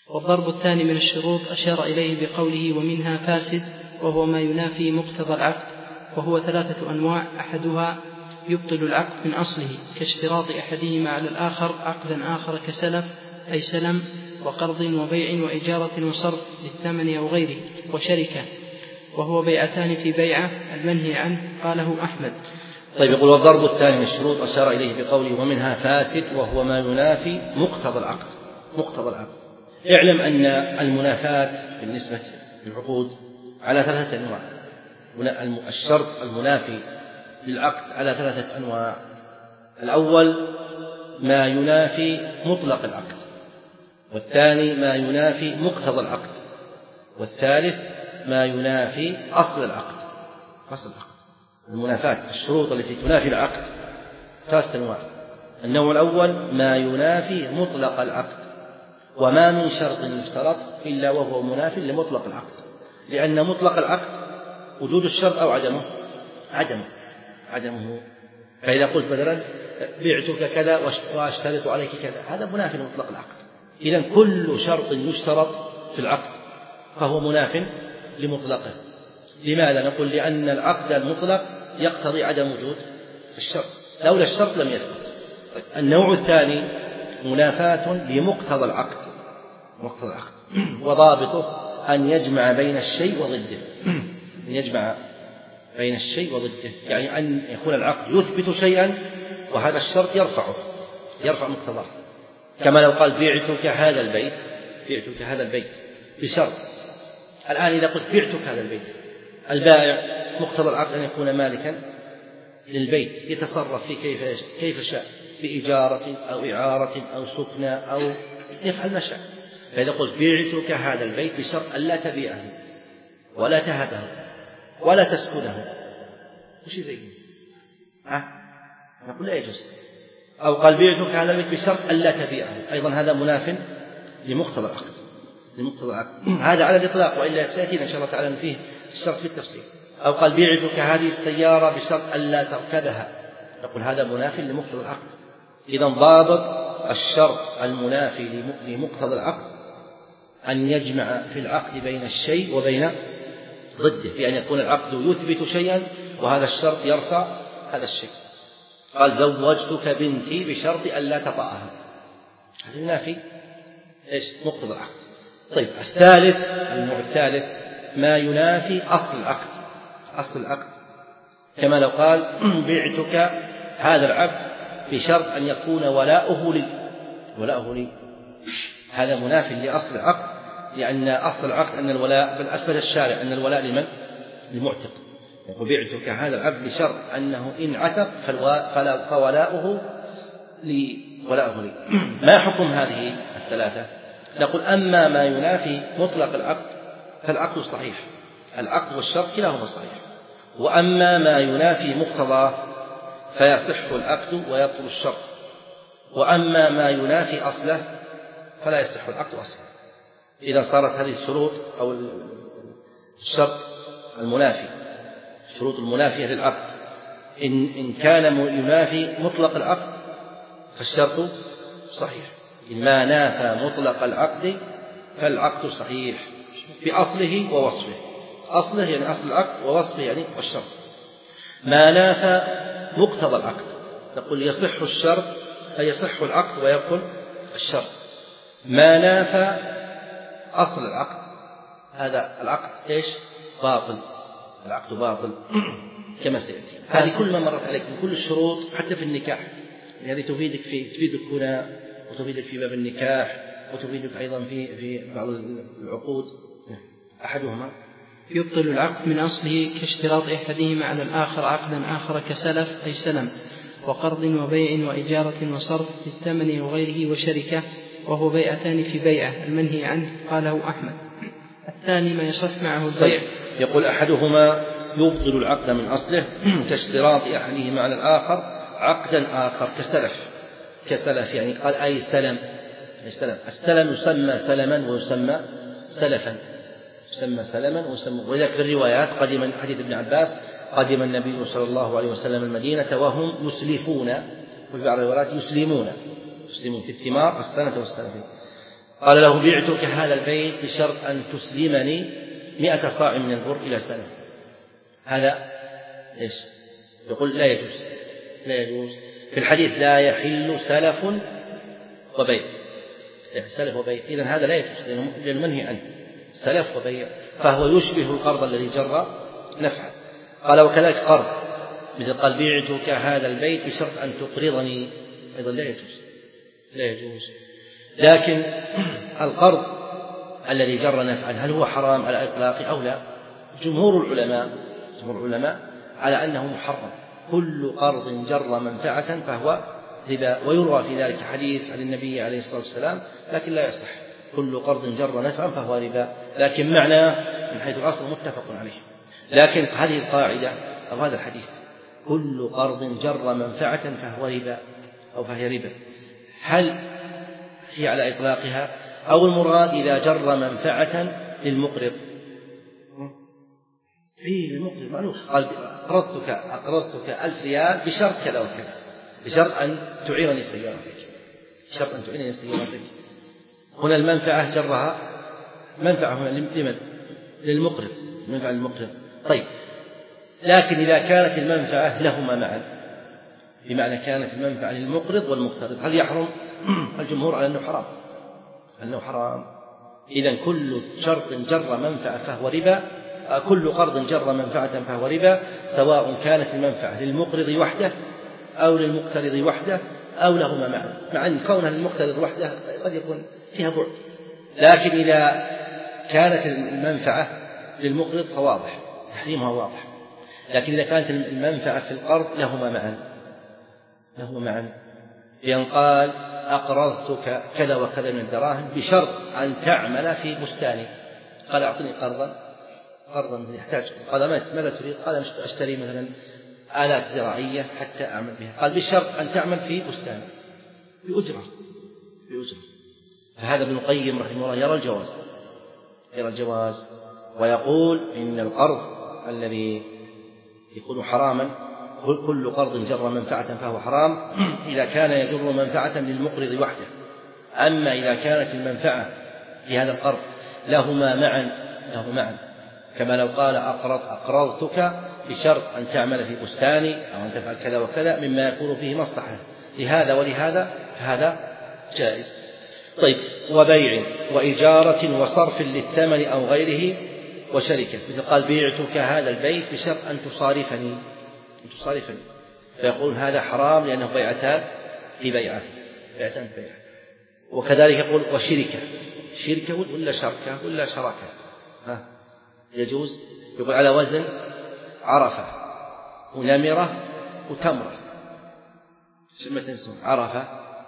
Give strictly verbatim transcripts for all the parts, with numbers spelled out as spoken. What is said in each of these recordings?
والضرب الثاني من الشروط أشار إليه بقوله ومنها فاسد، وهو ما ينافي مقتضى العقد، وهو ثلاثة أنواع: أحدها يبطل العقد من أصله كاشتراط أحدهما على الآخر عقدا آخر كسلف أي سلم وقرض وبيع وإجارة وصرف للثمن أو غيره وشركة، وهو بيعتان في بيعة المنهي عنه، قاله أحمد. طيب، يقول والضرب الثاني من الشروط أشار إليه بقوله ومنها فاسد، وهو ما ينافي مقتضى العقد. مقتضى العقد، اعلم أن المنافاة بالنسبة للعقود على ثلاثة أنواع. الشرط المنافي للعقد على ثلاثة أنواع: الأول ما ينافي مطلق العقد، والثاني ما ينافي مقتضى العقد، والثالث ما ينافي أصل العقد. أصل العقد المنافاة الشروط التي تنافي العقد ثلاثة أنواع: النوع الأول ما ينافي مطلق العقد، وما من شرط يشترط إلا وهو مناف لمطلق العقد، لأن مطلق العقد وجود الشرط أو عدمه عدمه عدمه فإذا قلت مثلا بعتك كذا واشترط عليك كذا، هذا مناف لمطلق العقد. إذن كل شرط يشترط في العقد فهو مناف لمطلقه. لماذا؟ نقول لأن العقد المطلق يقتضي عدم وجود الشرط، لولا الشرط لم يثبت. النوع الثاني منافاة لمقتضى العقد. مقتضى العقد وضابطه أن يجمع بين الشيء وضده. أن يجمع بين الشيء وضده، يعني أن يكون العقد يثبت شيئا وهذا الشرط يرفعه يرفع مقتضاه، كما لو قال بعتك هذا البيت بعتك هذا البيت بشرط. الآن إذا قلت بعتك هذا البيت، البائع مقتضى العقد أن يكون مالكا للبيت يتصرف فيه كيف كيف شاء، بإجارة أو إعارة أو سكنة أو يفعل ما شاء. فإذا قلت بعتك هذا البيت بشرط ألا تبيعه ولا تهبه ولا تسكنه، وش زي ها نقول لا يجوز. أو قال بعتك هذا البيت بشرط ألا تبيعه، أيضا هذا مناف لمقتضى العقد. لمقتضى العقد هذا على الإطلاق، وإلا سيأتينا إن شاء الله تعالى فيه الشرط في التفصيل. أو قال بعتك هذه السيارة بشرط ألا تركبها، نقول هذا مناف لمقتضى العقد. إذا ضابط الشرط المنافي لمقتضى العقد أن يجمع في العقد بين الشيء وبين ضده، بأن يكون العقد يثبت شيئا وهذا الشرط يرفع هذا الشيء. قال زوجتك بنتي بشرط ألا تطأها، هذا ينافي إيش؟ مقتضى العقد. طيب، الثالث النوع الثالث ما ينافي أصل العقد. أصل العقد كما لو قال بعتك هذا العبد بشرط أن يكون ولاؤه لي ولاؤه لي هذا مناف لأصل العقد، لأن أصل العقد أن الولاء، بل أثبت الشارع أن الولاء لمن؟ للمعتق. يقول بعتك هذا العبد بشرط أنه إن عتق فولاؤه لي ولاؤه لي. ما حكم هذه الثلاثة؟ نقول أما ما ينافي مطلق العقد فالعقد صحيح، العقد والشرط كلاهما صحيح. وأما ما ينافي مقتضاه فيصح العقد ويبطل الشرط. وأما ما ينافي أصله فلا يصح العقد أصلا. إذا صارت هذه الشروط أو الشرط المنافي، الشروط المنافية للعقد، إن إن كان ينافي مطلق العقد فالشرط صحيح. إن ما نافى مطلق العقد فالعقد صحيح بأصله ووصفه. أصله يعني أصل العقد، ووصفه يعني الشرط. ما نافى مقتضى العقد نقول يصح الشرط أي يصح العقد ويبطل الشرط. ما نافى أصل العقد هذا العقد إيش؟ باطل، العقد باطل كما سيأتي. هذه كل ما مرت عليك من كل الشروط حتى في النكاح، هذه تفيدك في تفيدك هنا وتفيدك في باب النكاح وتفيدك أيضا في في بعض العقود. أحدهما يبطل العقد من أصله كاشتراط أحدهما على الآخر عقدا آخر كسلف أي سلم وقرض وبيع وإجارة وصرف للثمن وغيره وشركة، وهو بيعتان في بيعة المنهي عنه، قاله أحمد. الثاني ما يصح معه البيع. يقول أحدهما يبطل العقد من أصله كاشتراط أحدهما على الآخر عقدا آخر كسلف. كسلف يعني قال أي سلم. السلم يسمى سلما ويسمى سلفا، يسمى سلما ويسمى. ولذلك في الروايات قدم حديث ابن عباس قدم النبي صلى الله عليه وسلم المدينة وهم يسلفون، وفي بعض الروايات يسلمون يسلمون في الثمار السنة والسنتين. قال له بعتك هذا البيت بشرط أن تسلمني مئة صاع من البر إلى سنة. هذا إيش؟ يقول لا يجوز، لا يجوز في الحديث لا يحل سلف وبيع، سلف وبيع، إذن هذا لا يجوز للمنهي عنه، سلف وبيع، فهو يشبه القرض الذي جر نفعا. قال وكذلك قرض، مثل قال بعتك هذا البيت بشرط أن تقرضني، أيضا لا يجوز، لا يجوز. لكن القرض الذي جر نفعا هل هو حرام على إطلاقه أو لا؟ جمهور العلماء جمهور العلماء على أنه محرم، كل قرض جر منفعة فهو ربا، ويروى في ذلك حديث عن النبي عليه الصلاة والسلام لكن لا يصح، كل قرض جر نفعا فهو ربا، لكن معناه من حيث الأصل متفق عليه. لكن هذه القاعدة أو هذا الحديث كل قرض جر منفعة فهو ربا أو فهي ربا، هل هي على إطلاقها أو المراد إذا جر منفعة للمقرض؟ إيه للمقرض معلوم، قال أقرضتك أقرضتك ألف ريال بشرط كذا وكذا، بشرط أن تعيرني سيارتك، بشرط أن تعيرني سيارتك. هنا المنفعة جرها منفعة هنا لمن؟ للمقرض، منفعة للمقرض. طيب لكن إذا كانت المنفعة لهما معا، بمعنى كانت المنفعة للمقرض والمقترض، هل يحرم؟ الجمهور على أنه حرام، أنه حرام. إذن كل شرط جر منفعة فهو ربا، كل قرض جر منفعة فهو ربا، سواء كانت المنفعة للمقرض وحده أو للمقترض وحده أو لهما معا، مع أن كونها للمقترض وحده قد يكون فيها بعد، لكن إذا كانت المنفعة للمقرض فواضح تحريمها واضح، لكن إذا كانت المنفعة في القرض لهما معا لهما معا بأن قال أقرضتك كذا وكذا من الدراهم بشرط أن تعمل في بستاني، قال أعطني قرضا قرضا يحتاج، قال ماذا تريد؟ قال أشتري مثلا آلات زراعية حتى أعمل بها، قال بالشرط أن تعمل في بستاني بأجرة بأجرة. فهذا ابن القيم رحمه الله يرى الجواز يرى الجواز ويقول إن القرض الذي يكون حراما كل قرض جر منفعة فهو حرام إذا كان يجر منفعة للمقرض وحده، أما إذا كانت المنفعة في هذا القرض لهما معا له معا كما لو قال أقرض أقرضتك بشرط أن تعمل في بستاني أو أن تفعل كذا وكذا مما يكون فيه مصلحة لهذا ولهذا فهذا جائز. طيب وبيع وإجارة وصرف للثمن أو غيره وشركة، مثل قال بعتك هذا البيت بشرط أن تصارفني أن تصارفني فيقول هذا حرام لأنه بيعتان في بيعة بيعتان في بيعة. وكذلك يقول وشركة، شركة ولا شركة ولا شراكة ها يجوز، يقول على وزن عرفة ونمرة وتمرة، ما تنسون عرفة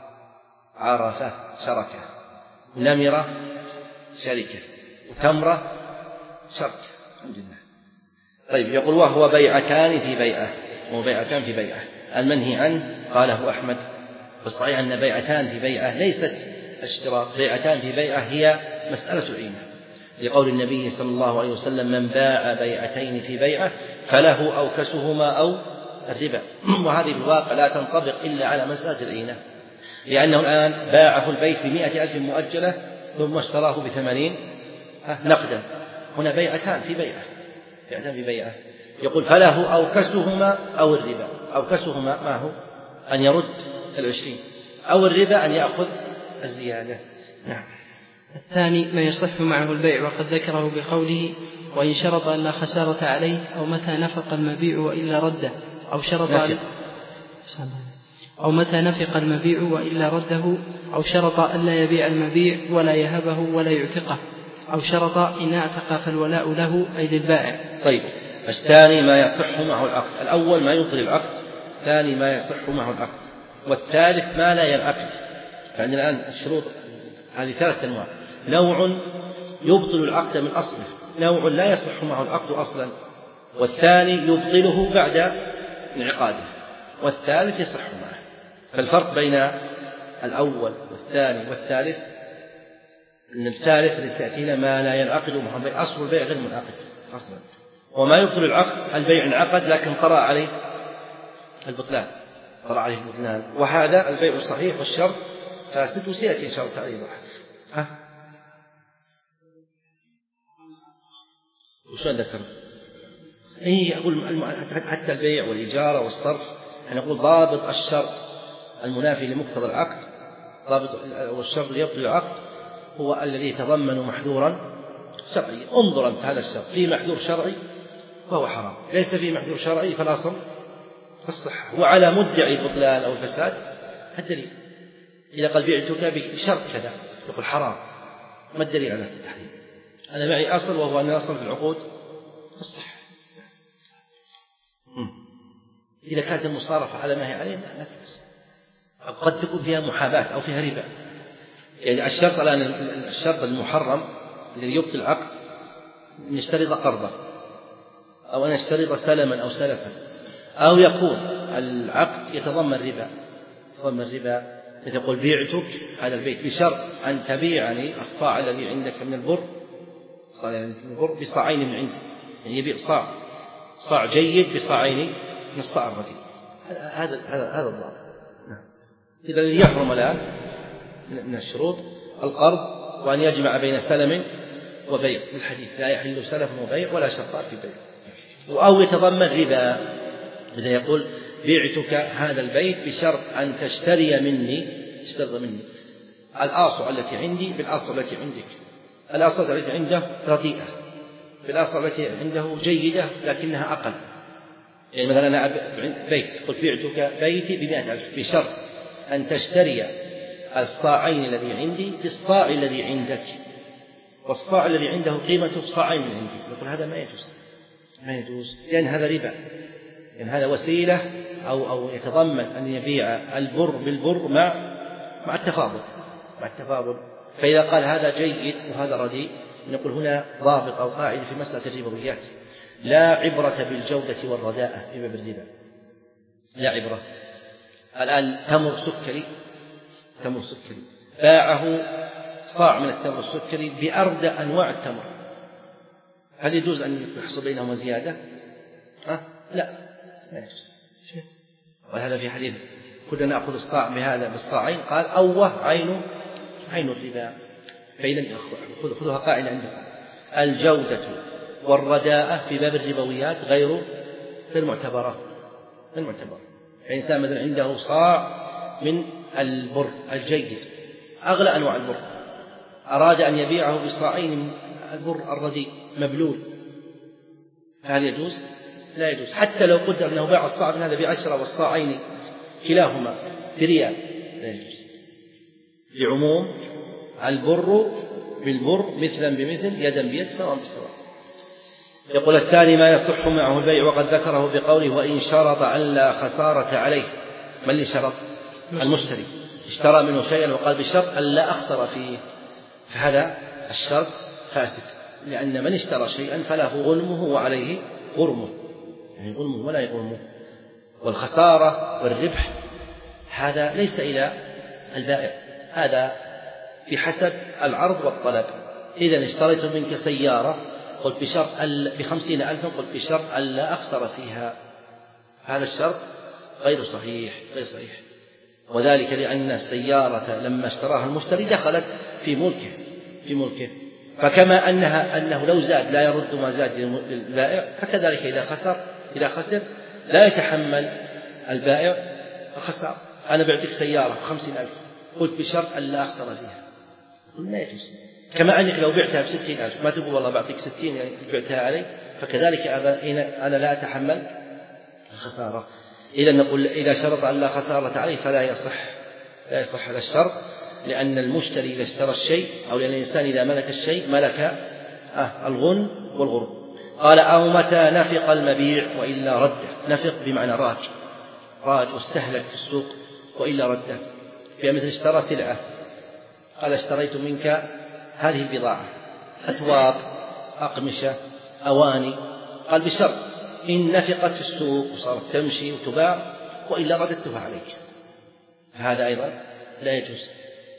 عرفة شركة ونمرة شركة وتمرة شركة. الحمد لله. طيب يقول وهو بيعتان في بيعة، وهو بيعتان في بيعة المنهي عنه قاله أحمد، والصحيح أن بيعتان في بيعة ليست اشتراط، بيعتان في بيعة هي مسألة عينة، لقول النبي صلى الله عليه وسلم من باع بيعتين في بيعة فله أوكسهما أو الربا، وهذه بالواقع لا تنطبق إلا على مسألة العينة، لأنه الآن باعه البيت بمئة ألف مؤجلة ثم اشتراه بثمانين نقدا، هنا بيعتان في بيعة بيعتان في بيعة يقول فله أوكسهما أو الربا، أوكسهما ما هو أن يرد العشرين أو الربا أن يأخذ الزيادة. نعم. الثاني ما يصح معه البيع وقد ذكره بقوله وإن شرط أن لا خسارة عليه أو متى نفق المبيع وإلا رده أو شرط نفق. أو متى نفق المبيع وإلا رده أو شرط أن لا يبيع المبيع ولا يهبه ولا يعتقه أو شرط إن اعتق فالولاء له أي للبائع. طيب الثاني ما يصح معه العقد، الأول ما يبطل العقد، الثاني ما يصح معه العقد، والثالث ما لا ينعقد. فعندنا الآن الشروط هذه ثلاث أنواع، نوع يبطل العقد من أصله، نوع لا يصح معه العقد أصلا، والثاني يبطله بعد انعقاده، والثالث يصح معه. فالفرق بين الأول والثاني والثالث أن الثالث الذي تأتينا ما لا ينعقد معه، أصل البيع غير منعقد أصلا، وما يبطل العقد البيع انعقد لكن طرأ عليه البطلان طرأ عليه البطلان، وهذا البيع الصحيح والشرط فاسد، وسيأتي إن شاء الله تعالى. ها وشو ذكر؟ إيه أقول حتى البيع والإجارة والصرف، أنا أقول ضابط الشرط المنافي لمقتضى العقد، ضابط والشرط اللي يبطل العقد هو الذي يتضمن محذورا شرعي. انظر أنت هذا الشرط في محذور شرعي فهو حرام، ليس في محذور شرعي فالأصل الصحة. وعلى مدعي البطلان أو الفساد الدليل. إذا قال بعتك بشرط كذا يقول حرام، ما الدليل على التحريم؟ أنا معي أصل وهو أن الأصل في العقود الصحة. إذا كانت المصارفة على ما هي عليه ما في بس، قد تكون فيها محاباة أو فيها ربا. يعني الشرط الآن الشرط المحرم الذي يبطل العقد نشترط قرضا أو أن نشترط سلما أو سلفا، أو يكون العقد يتضمن ربا، يتضمن ربا مثل يقول بعتك هذا البيت بشرط أن تبيعني الصاع الذي عندك من البر، صاع يعني من البر بصاعين من عندك، يعني يبيع صاع صاع جيد بصاعين من الصاع الرديء. هذا هذا هذا الضابط. إذا الذي يحرم الآن من الشروط القرض، وأن يجمع بين سلم وبيع. الحديث لا يحل سلف وبيع ولا شرطان في بيع. أو يتضمن ربا، إذا يقول بعتك هذا البيت بشرط أن تشتري مني، تشتري مني الآصع التي عندي بالآصع التي عندك، الآصع التي عنده رديئة بالآصع التي عنده جيدة لكنها أقل. يعني مثلا أنا بيت قلت بعتك بيتي بمئة ألف بشرط أن تشتري الصاعين الذي عندي بالصاع الذي عندك، والصاع الذي عنده قيمته صاعين من عندي. نقول هذا ما يجوز، ما يجوز لأن هذا ربا، لأن هذا وسيلة أو أو يتضمن أن يبيع البر بالبر مع مع التفاضل مع التفاضل. فإذا قال هذا جيد وهذا رديء نقول هنا ضابط أو قاعدة في مسألة الربويات: لا عبرة بالجودة والرداءة في باب الربا، لا عبرة. الآن تمر سكري، تمر سكري باعه صاع من التمر السكري بأردى أنواع التمر، هل يجوز أن يحصل بينهما زيادة؟ أه؟ لا، ما يجوز. وهذا في حديث كنا نأخذ الصاع بهذا بالصاعين، قال أوه عين عين الربا. فإذا خذوها قاعدة عندكم: الجودة والرداءة في باب الربويات غير في المعتبرة المعتبر. الإنسان مثلا عنده صاع من البر الجيد أغلى أنواع البر، أراد أن يبيعه بصاعين من البر الرديء مبلول، هل يجوز؟ لا يجوز. حتى لو قدر أنه باع الصاع من هذا بعشرة والصاعين كلاهما بريال لا يجوز، لعموم البر بالبر مثلا بمثل يدا بيد سواء بسواء. يقول الثاني: ما يصح معه البيع، وقد ذكره بقوله: وإن شرط أن لا خسارة عليه. من اللي شرط؟ المشتري اشترى منه شيئا وقال بشرط أن لا أخسر فيه، فهذا الشرط فاسد، لأن من اشترى شيئا فله غنمه وعليه غرمه، يعني غنمه ولا يغرمه. والخسارة والربح هذا ليس إلى البائع، هذا بحسب العرض والطلب. إذا اشتريت منك سيارة قلت بشرط بخمسين ألفا، قلت بشرط ألا أخسر فيها، هذا الشرط غير صحيح غير صحيح وذلك لأن السيارة لما اشتراها المشتري دخلت في ملكه في ملكه فكما أنها أنه لو زاد لا يرد ما زاد للبائع، فكذلك إذا خسر إذا خسر لا يتحمل البائع الخسارة. أنا بعتك سيارة بخمسين ألف قلت بشرط ألا أخسر فيها، ما يجوز. كما أنك لو بعتها بستين ألف ما تقول والله بعطيك ستين يعني بعتها علي، فكذلك أنا لا أتحمل الخسارة. إذا نقول إذا شرط أن لا خسارة عليه فلا يصح لا يصح هذا الشرط، لأن المشتري إذا اشترى الشيء أو لأن الإنسان إذا ملك الشيء ملك آه الغن والغرم. قال: أو متى نفق المبيع وإلا رده. نفق بمعنى راج راج واستهلك في السوق وإلا رده. بمثل اشترى سلعة قال: اشتريت منك هذه البضاعة أثواب أقمشة أواني، قال بشرط إن نفقت في السوق وصارت تمشي وتباع وإلا رددتها عليك، فهذا أيضا لا يجوز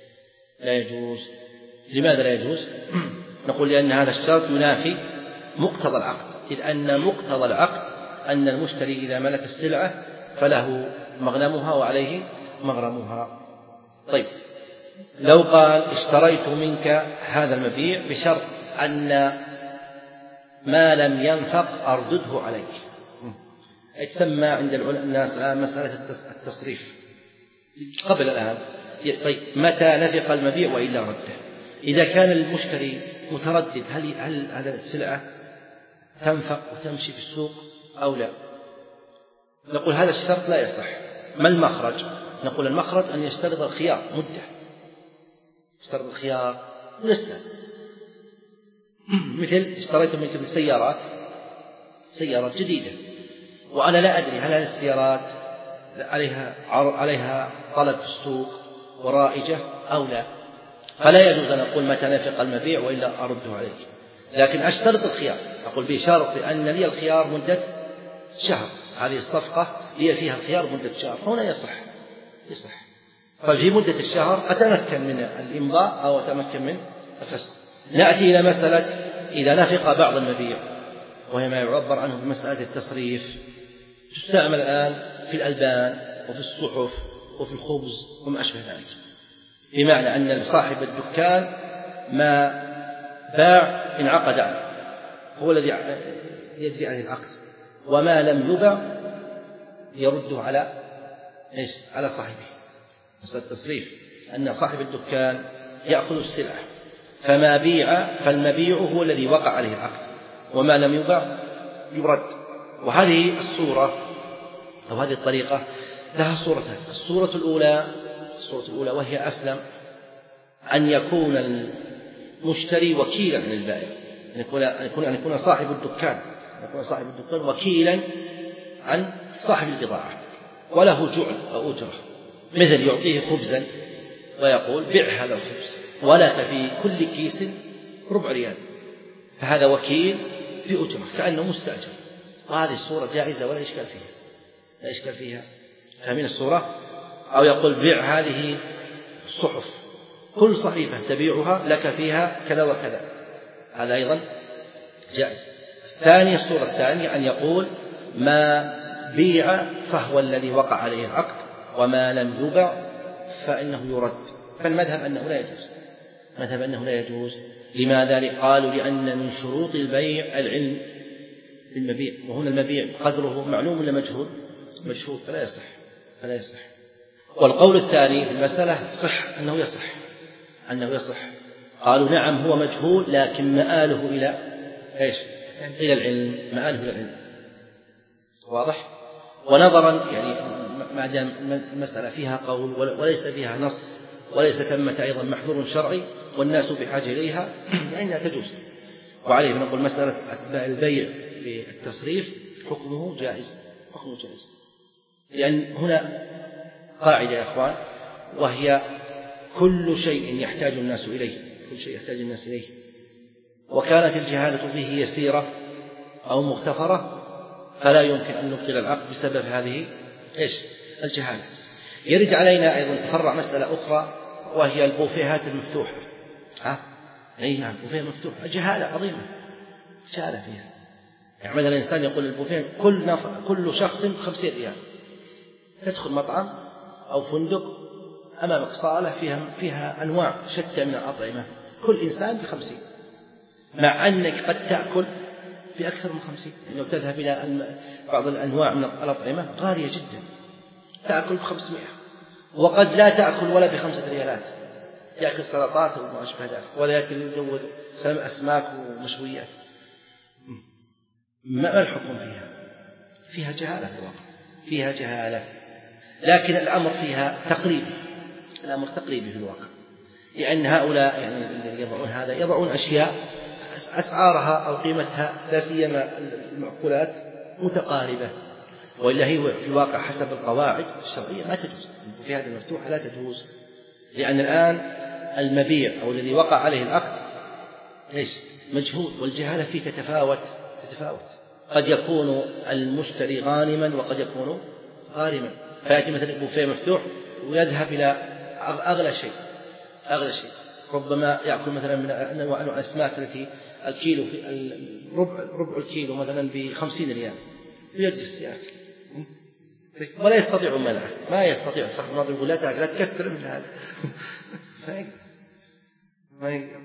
لا يجوز. لماذا لا يجوز؟ نقول لأن هذا الشرط ينافي مقتضى العقد، إذ أن مقتضى العقد أن المشتري إذا ملك السلعة فله مغنمها وعليه مغرمها. طيب، لو قال اشتريت منك هذا المبيع بشرط أن ما لم ينفق أردده عليك. تسمى عند الناس الآن مسألة التصريف قبل الآن. طيب متى نفق المبيع وإلا رده؟ إذا كان المشتري متردد هل هل هذه السلعة تنفق وتمشي في السوق أو لا، نقول هذا الشرط لا يصح. ما المخرج؟ نقول المخرج أن يشترط الخيار مدة، يشترط الخيار لسه. مثل اشتريت منكم سيارات سيارات جديدة وأنا لا أدري هل هذه السيارات عليها عليها طلب في السوق ورائجة أو لا، فلا يجوز أن أقول متى نفق المبيع وإلا أرده عليك، لكن أشترط الخيار، أقول بشرط أن لي الخيار مدة شهر، هذه الصفقة هي فيها الخيار مدة شهر، هنا يصح يصح. ففي مدة الشهر أتمكن من الإمضاء أو أتمكن من الفسخ. نأتي إلى مسألة إذا نفق بعض المبيع، وهي ما يعبر عنه بمسألة التصريف، تستعمل الآن في الألبان وفي الصحف وفي الخبز وما أشبه ذلك، بمعنى أن صاحب الدكان ما باع انعقد عنه، هو الذي يجري عليه العقد، وما لم يبع يرده على إيش؟ على صاحبه. مسألة التصريف أن صاحب الدكان يأخذ السلعة، فما بيع فالمبيع هو الذي وقع عليه العقد، وما لم يبع يرد. وهذه الصورة أو هذه الطريقة لها صورتان. الصورة الأولى الصورة الأولى وهي أسلم، أن يكون المشتري وكيلا عن البائع، أن يكون أن يكون أن يكون صاحب الدكان أن يكون صاحب الدكان وكيلا عن صاحب البضاعة، وله جعل أو أجرة، مثل يعطيه خبزا ويقول بيع هذا الخبز ولك في كل كيس ربع ريال، فهذا وكيل بأجرة كأنه مستأجر، وهذه الصورة جائزة ولا إشكال فيها لا إشكال فيها فمن الصورة. أو يقول بيع هذه الصحف، كل صحيفة تبيعها لك فيها كذا وكذا، هذا أيضا جائز. ثانية الصورة الثانية أن يقول ما بيع فهو الذي وقع عليه العقد، وما لم يبع فإنه يرد. فالمذهب أنه لا يجوز مذهب أنه لا يجوز لماذا؟ قالوا لأن من شروط البيع العلم بالمبيع، وهنا المبيع قدره معلوم ولا مجهول؟ مجهول، فلا يصح فلا يصح. والقول الثاني في المسألة صح أنه يصح أنه يصح قالوا نعم هو مجهول لكن مآله إلى إيش؟ إلى العلم، مآله إلى العلم، واضح؟ ونظرا يعني ما دام المسألة فيها قول وليس فيها نص وليس ثمة أيضا محظور شرعي والناس بحاجة إليها فإنها تجوز. وعليه نقول مسألة أتباع البيع بالتصريف حكمه جائز حكمه جائز لأن هنا قاعدة يا أخوان، وهي كل شيء يحتاج الناس إليه كل شيء يحتاج الناس إليه وكانت الجهالة فيه يسيرة أو مغتفرة فلا يمكن أن نبطل العقد بسبب هذه إيش؟ الجهالة. يرد علينا أيضا تفرع مسألة أخرى وهي البوفيهات المفتوحة. ها؟ أي نعم بوفيه مفتوح، جهالة عظيمة جهالة فيها. يعني مثلا الإنسان يقول البوفيه كل نفر كل شخص خمسين ريال، تدخل مطعم أو فندق أمامك صالة فيها فيها أنواع شتى من الأطعمة، كل إنسان بخمسين، مع أنك قد تأكل بأكثر من خمسين. يعني لو تذهب إلى بعض الأنواع من الأطعمة غالية جدا تأكل بخمسمائة، وقد لا تأكل ولا بخمسة ريالات، يأكل سلطات وما أشبه ذلك، ولا يأكل يزود أسماك ومشويات. ما الحكم فيها؟ فيها جهالة في الواقع فيها جهالة لكن الأمر فيها تقريبي الأمر تقريبي في الواقع، لأن هؤلاء يعني الذين يضعون هذا يضعون أشياء أسعارها أو قيمتها لا سيما المعقولات متقاربة، وإلا هي في الواقع حسب القواعد الشرعية ما تجوز. في هذه المفتوحة لا تجوز، لأن الآن المبيع أو الذي وقع عليه العقد ليس مجهول، والجهالة فيه تتفاوت تتفاوت قد يكون المشتري غانما وقد يكون غارما، فيأتي مثلا بوفيه مفتوح ويذهب إلى أغلى شيء أغلى شيء ربما يأكل مثلا من أنواع الأسماك التي الكيلو في ربع ربع الكيلو مثلا بخمسين ريال ويجلس يأكل ولا يستطيع منعه ما يستطيع صاحب الماضي يقول لا تأكل لا تكثر من هذا ما يقدر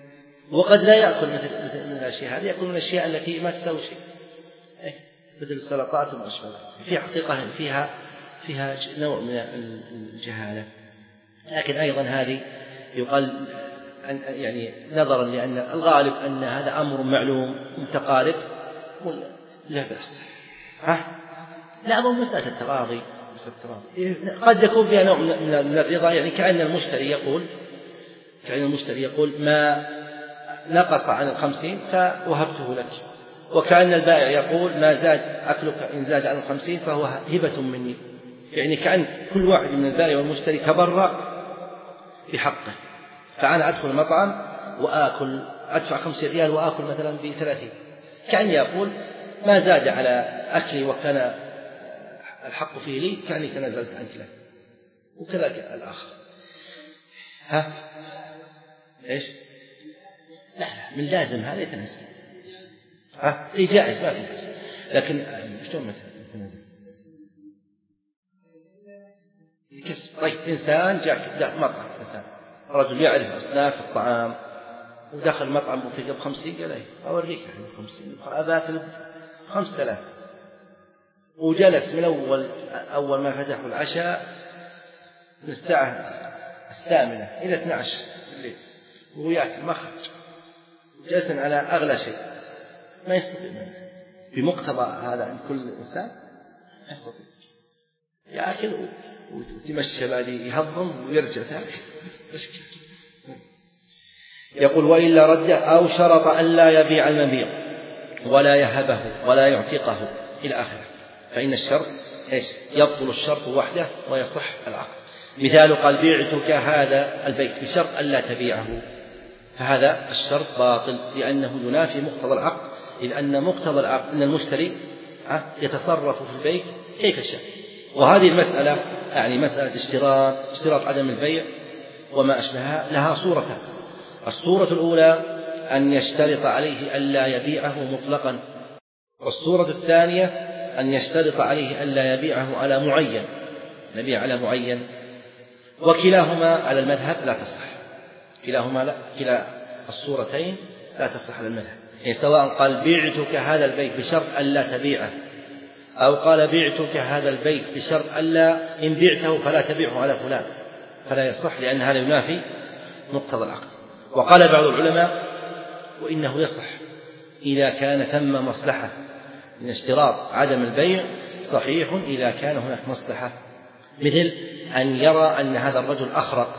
وقد لا يأكل مثل من الأشياء هذه، يأكل من الأشياء التي ما تساوي شيء مثل السلطات وما أشبه ذلك. في حقيقة فيها فيها نوع من الجهالة، لكن أيضا هذه يقال يعني نظرا لأن الغالب أن هذا أمر معلوم متقارب لا بأس. ها؟ لا أمر مسألة التراضي، قد يكون فيها نوع من الرضا، يعني كأن المشتري يقول كأن المشتري يقول ما نقص عن الخمسين فوهبته لك، وكأن البائع يقول ما زاد أكلك إن زاد عن الخمسين فهو هبة مني، يعني كأن كل واحد من البائع والمشتري تبرع بحقه. فأنا أدخل المطعم وآكل أدفع خمسين ريال وآكل مثلا بثلاثين، كأن يقول ما زاد على أكلي وكان الحق فيه لي كأني تنازلت عنك له، وكذلك الآخر. ها إيش؟ لا لا من لازم هذا يتنازل. ها إيه جائز ما في بأس، لكن شلون مثلا يتنازل؟ يكسب. طيب إنسان جاء مطعم، إنسان رجل يعرف أصناف الطعام ودخل مطعم بوفيه بخمسين، قال إيه أوريك إحنا بخمسين أباكل خمسة آلاف، وجلس من أول أول ما فتحوا العشاء من الساعة الثامنة إلى اثني عشر الليل ويأكل ما خرج، جلس على أغلى شيء ما يستطيع منه. بمقتضى هذا أن كل إنسان يستطيع يأكل وتمشى بعد يهضم ويرجع ثاني. يقول وإلا رد أو شرط أن لا يبيع المبيع ولا يهبه ولا يعتقه إلى آخره، فإن الشرط إيش؟ يبطل الشرط وحده ويصح العقد. مثال قال بعتك هذا البيت بشرط ألا تبيعه، فهذا الشرط باطل لأنه ينافي مقتضى العقد، إذ أن مقتضى العقد أن المشتري يتصرف في البيت كيف شاء. وهذه المسألة يعني مسألة اشتراط اشتراط عدم البيع وما أشبهها لها صورتان. الصورة الأولى أن يشترط عليه ألا يبيعه مطلقا، والصورة الثانية أن يشترط عليه ألا يبيعه على معين، نبيع على معين، وكلاهما على المذهب لا تصح. كلاهما لا كلا الصورتين لا تصح على المذهب، يعني سواء قال بعتك هذا البيت بشرط ألا تبيعه، أو قال بعتك هذا البيت بشرط ألا إن بعته فلا تبيعه على فلان، فلا يصح لأن هذا ينافي مقتضى العقد. وقال بعض العلماء وإنه يصح إذا كان ثم مصلحة من اشتراط عدم البيع، صحيح إذا كان هناك مصلحة، مثل أن يرى أن هذا الرجل أخرق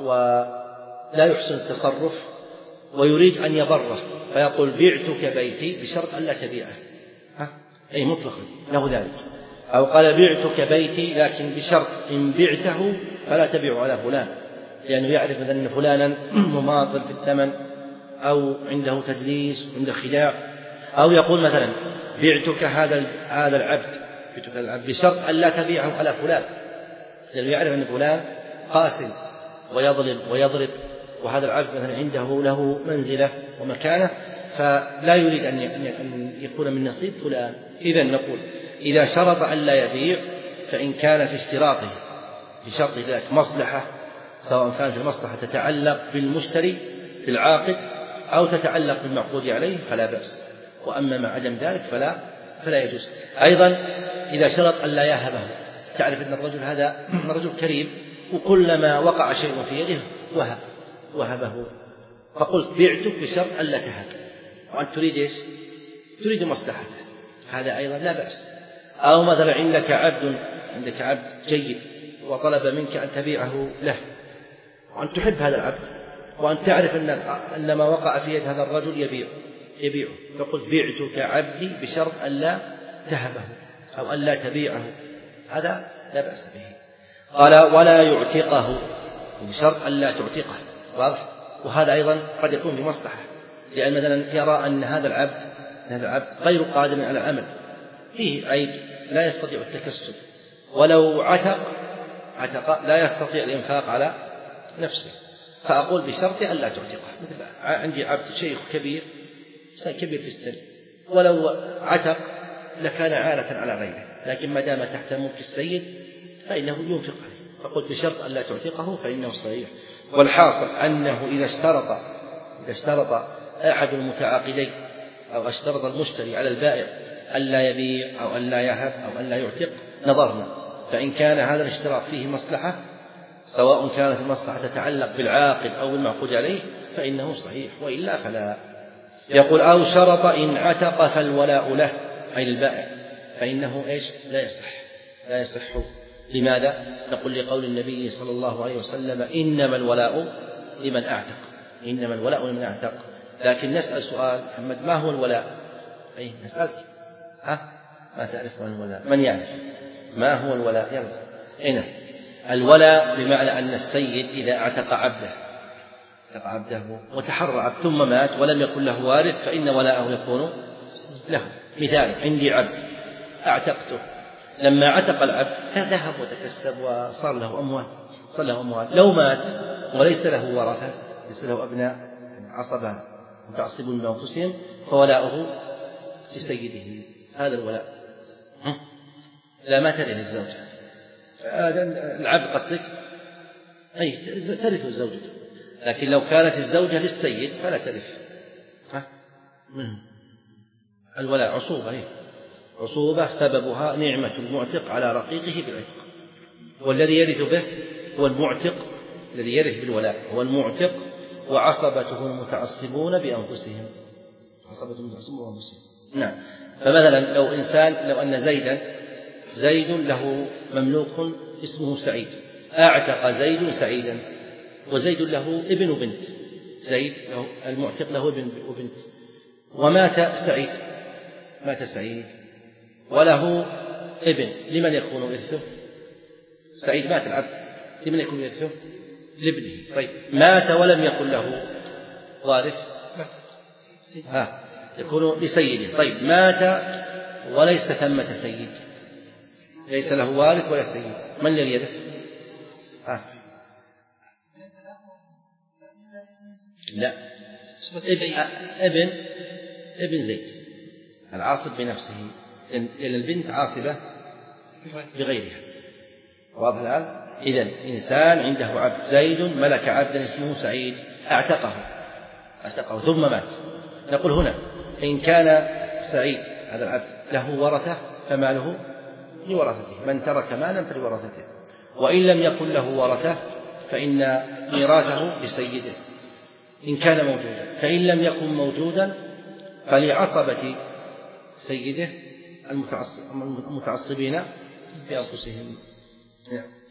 ولا يحسن التصرف ويريد أن يبره، فيقول بعتك بيتي بشرط ألا تبيعه، أي مطلقا له ذلك. أو قال بعتك بيتي لكن بشرط إن بعته فلا تبيعه على فلان، لأنه يعرف أن فلانا مماطل في الثمن أو عنده تدليس عنده خداع. أو يقول مثلا بعتك هذا هذا العبد بعتك العبد بشرط ألا تبيعه على فلان، لأنه يعرف أن فلان قاسي ويظلم ويضرب، وهذا العبد مثلا عنده له منزلة ومكانة فلا يريد أن يكون من نصيب فلان. إذن نقول إذا شرط ألا يبيع فإن كان في اشتراطه بشرط ذلك مصلحة، سواء كانت المصلحة تتعلق بالمشتري بالعاقد أو تتعلق بالمعقود عليه فلا بأس، وأما مع عدم ذلك فلا فلا يجوز. أيضا إذا شرط ألا يهبه، تعرف أن الرجل هذا رجل كريم وكلما وقع شيء في يده وهب وهبه، فقلت بعتك بشرط ألا تهب، وأنت تريد إيش؟ تريد مصلحته، هذا أيضا لا بأس. أو مثلا عندك عبد عندك عبد جيد وطلب منك أن تبيعه له، وأن تحب هذا العبد وأن تعرف أن أن ما وقع في يد هذا الرجل يبيع يبيعه، فقلت بعتك عبدي بشرط ألا تهبه أو ألا تبيعه، هذا لا بأس به. قال ولا يعتقه بشرط ألا تعتقه، واضح؟ وهذا أيضا قد يكون بمصلحة، لأن مثلا يرى أن هذا العبد هذا العبد غير قادر على العمل، فيه عيب لا يستطيع التكسب، ولو عتق عتق لا يستطيع الإنفاق على نفسه، فأقول بشرط ألا تعتقه. مثل عندي عبد شيخ كبير كبير في السن، ولو عتق لكان عالة على غيره، لكن ما دام تحت ملك السيد فإنه ينفق عليه، فقلت بشرط ألا تعتقه فإنه صحيح. والحاصل أنه إذا اشترط إذا اشترط أحد المتعاقدين أو اشترط المشتري على البائع ألا يبيع أو ألا يهب أو ألا يعتق نظرنا، فإن كان هذا الاشتراط فيه مصلحة سواء كانت المصلحة تتعلق بالعاقد أو بالمعقود عليه فإنه صحيح، وإلا فلا. يقول أو شرط إن عتق فالولاء له أي للبائع، فإنه إيش لا يصح لا يصح. لماذا؟ نقول لقول النبي صلى الله عليه وسلم إنما الولاء لمن أعتق، إنما الولاء لمن أعتق. لكن نسأل سؤال محمد ما هو الولاء؟ أي نسألك ها ما تعرف ما الولاء؟ من يعرف ما هو الولاء؟ يلا هنا الولاء بمعنى أن السيد إذا اعتق عبده اعتق عبده وتحرى عبد ثم مات ولم يكن له وارث فإن ولاءه يكون له. مثال عندي عبد اعتقته، لما عتق العبد ذهب وتكسب وصار له أموال صار له أموال لو مات وليس له ورثة ليس له أبناء عصبة متعصبون بأنفسهم فولاؤه لسيده. هذا الولاء لا ما ترث الزوجة. هذا العبد قصدك أي ترث الزوجة، لكن لو كانت الزوجة للسيد فلا ترث. ها الولاء عصوبة هي. عصوبة سببها نعمة المعتق على رقيقه بالعتق، والذي يرث به هو المعتق، الذي يرث بالولاء هو المعتق وعصبته المتعصبون بأنفسهم عصبة المتعصبون بأنفسهم. نعم. فمثلا لو إنسان لو أن زيدا زيد له مملوك اسمه سعيد، أعتق زيد سعيدا وزيد له ابن وبنت، زيد له المعتق له ابن وبنت، ومات سعيد مات سعيد وله ابن، لمن يكون إرثه؟ سعيد مات العبد لمن يكون إرثه؟ لابنه. طيب مات ولم يكن له وارث ها يكون لسيده. طيب مات وليس ثمة سيد، ليس له وارث ولا سيد، من الذي يرث؟ ها لا ابن ابن زيد العاصب بنفسه، لأن البنت عاصبة بغيرها. واضح الآن؟ إذن إنسان عنده عبد زيد ملك عبدا اسمه سعيد أعتقه أعتقه ثم مات، نقول هنا إن كان سعيد هذا العبد له ورثة فماله لورثته، من ترك مالا فلورثته، وإن لم يكن له ورثة فإن ميراثه لسيده إن كان موجودا، فإن لم يكن موجودا فلعصبة سيده المتعصبين بأنفسهم.